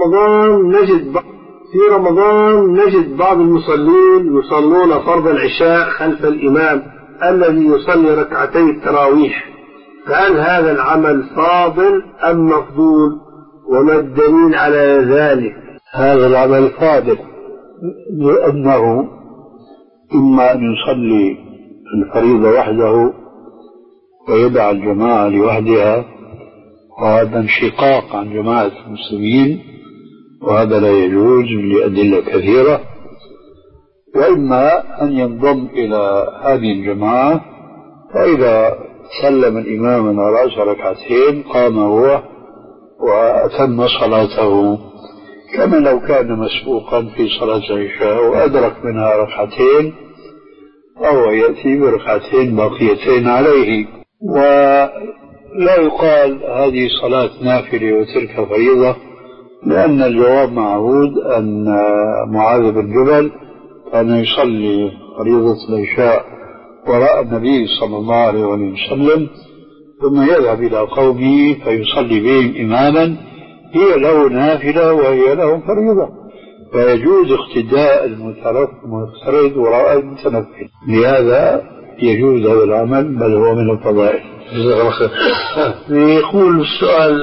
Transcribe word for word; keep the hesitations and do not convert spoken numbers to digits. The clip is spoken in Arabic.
رمضان نجد في رمضان نجد بعض المصلين يصلون فرض العشاء خلف الإمام الذي يصلي ركعتي التراويح، فهل هذا العمل فاضل أم مفضول؟ وما الدليل على ذلك؟ هذا العمل فاضل، لأنه إما أن يصلي الفريضة وحده ويدع الجماعة لوحدها، وهذا انشقاق عن جماعة المسلمين، وهذا لا يجوز لأدلة كثيرة، وإما أن ينضم إلى هذه الجماعة، فإذا سلم الإمام من رأس ركعتين قام هو وأتم صلاته، كما لو كان مسبوقا في صلاة العشاء وأدرك منها ركعتين وهو يأتي بركعتين باقيتين عليه. ولا يقال هذه صلاة نافلة وتلك فريضة، لأن الجواب معهود أن معاذ بن جبل كان يصلي فريضة العشاء وراء النبي صلى الله عليه وسلم، ثم يذهب إلى قومه فيصلي بهم إماما هي له نافلة وهي له فريضة، فيجوز اقتداء المفترض وراء المتنفل، لهذا يجوز هذا العمل، بل هو من الفضائل. يقول السؤال